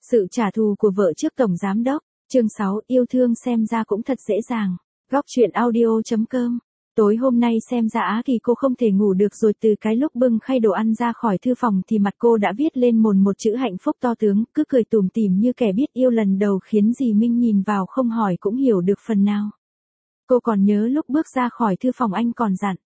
Sự trả thù của vợ trước tổng giám đốc. Chương 6, yêu thương xem ra cũng thật dễ dàng. Góc truyện audio.com. Tối hôm nay xem ra Á Kỳ cô không thể ngủ được rồi, từ cái lúc bưng khay đồ ăn ra khỏi thư phòng thì mặt cô đã viết lên một chữ hạnh phúc to tướng, cứ cười tủm tỉm như kẻ biết yêu lần đầu, khiến dì Minh nhìn vào không hỏi cũng hiểu được phần nào. Cô còn nhớ lúc bước ra khỏi thư phòng anh còn dặn: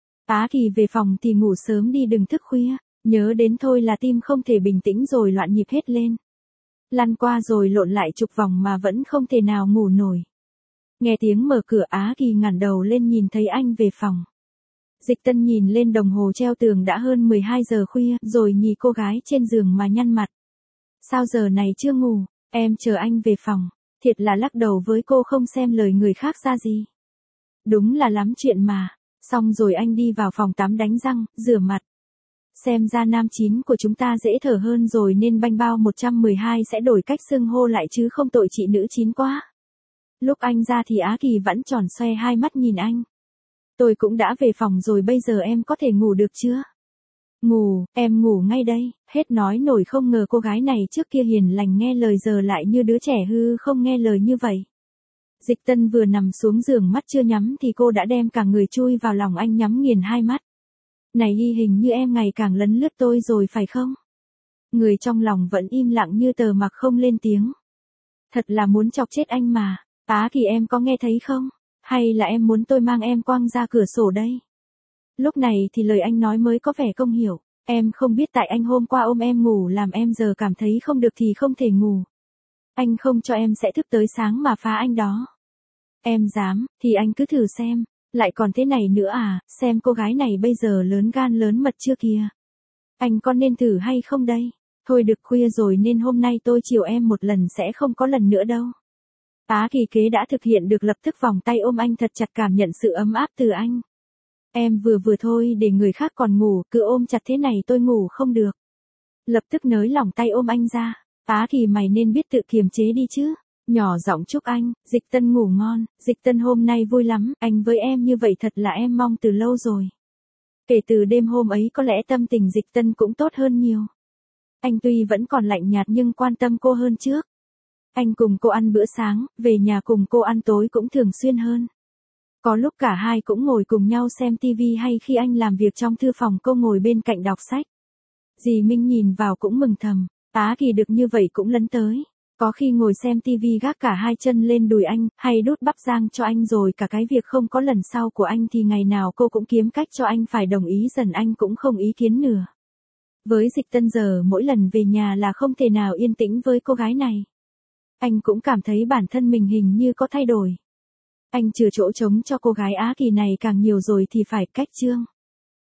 Á Kỳ về phòng thì ngủ sớm đi, đừng thức khuya. Nhớ đến thôi là tim không thể bình tĩnh rồi loạn nhịp hết lên. Lăn qua rồi lộn lại chục vòng mà vẫn không thể nào ngủ nổi. Nghe tiếng mở cửa, Á Kỳ ngẩng đầu lên nhìn thấy anh về phòng. Dịch Tân nhìn lên đồng hồ treo tường, đã hơn 12 giờ khuya rồi, nhìn cô gái trên giường mà nhăn mặt. Sao giờ này chưa ngủ, em chờ anh về phòng. Thiệt là lắc đầu với cô, không xem lời người khác ra gì. Đúng là lắm chuyện mà. Xong rồi anh đi vào phòng tắm đánh răng, rửa mặt. Xem ra nam chín của chúng ta dễ thở hơn rồi, nên banh bao 112 sẽ đổi cách xưng hô lại chứ không tội chị nữ chín quá. Lúc anh ra thì Á Kỳ vẫn tròn xoe hai mắt nhìn anh. Tôi cũng đã về phòng rồi, bây giờ em có thể ngủ được chưa? Ngủ, em ngủ ngay đây. Hết nói nổi, không ngờ cô gái này trước kia hiền lành nghe lời giờ lại như đứa trẻ hư không nghe lời như vậy. Dịch Tân vừa nằm xuống giường, mắt chưa nhắm thì cô đã đem cả người chui vào lòng anh, nhắm nghiền hai mắt. Này ghi hình như em ngày càng lấn lướt tôi rồi phải không? Người trong lòng vẫn im lặng như tờ, mặc không lên tiếng. Thật là muốn chọc chết anh mà. Á Kỳ, em có nghe thấy không? Hay là em muốn tôi mang em quăng ra cửa sổ đây? Lúc này thì lời anh nói mới có vẻ không hiểu. Em không biết tại anh hôm qua ôm em ngủ làm em giờ cảm thấy không được thì không thể ngủ. Anh không cho em sẽ thức tới sáng mà phá anh đó. Em dám, thì anh cứ thử xem. Lại còn thế này nữa à, xem cô gái này bây giờ lớn gan lớn mật chưa kìa. Anh có nên thử hay không đây? Thôi được, khuya rồi nên hôm nay tôi chiều em một lần, sẽ không có lần nữa đâu. Á Kỳ kế đã thực hiện được, lập tức vòng tay ôm anh thật chặt, cảm nhận sự ấm áp từ anh. Em vừa thôi, để người khác còn ngủ, cứ ôm chặt thế này tôi ngủ không được. Lập tức nới lỏng tay ôm anh ra. Á Kỳ, mày nên biết tự kiềm chế đi chứ. Nhỏ giọng chúc anh. Dịch Tân ngủ ngon. Dịch Tân hôm nay vui lắm, anh với em như vậy thật là em mong từ lâu rồi. Kể từ đêm hôm ấy có lẽ tâm tình Dịch Tân cũng tốt hơn nhiều. Anh tuy vẫn còn lạnh nhạt nhưng quan tâm cô hơn trước. Anh cùng cô ăn bữa sáng, về nhà cùng cô ăn tối cũng thường xuyên hơn. Có lúc cả hai cũng ngồi cùng nhau xem tivi, hay khi anh làm việc trong thư phòng cô ngồi bên cạnh đọc sách. Dì Minh nhìn vào cũng mừng thầm, Á Kỳ được như vậy cũng lấn tới. Có khi ngồi xem tivi gác cả hai chân lên đùi anh, hay đút bắp rang cho anh, rồi cả cái việc không có lần sau của anh thì ngày nào cô cũng kiếm cách cho anh phải đồng ý, dần anh cũng không ý kiến nữa. Với Dịch Tân giờ mỗi lần về nhà là không thể nào yên tĩnh với cô gái này. Anh cũng cảm thấy bản thân mình hình như có thay đổi. Anh chừa chỗ trống cho cô gái Á Kỳ này càng nhiều rồi thì phải. Cách chương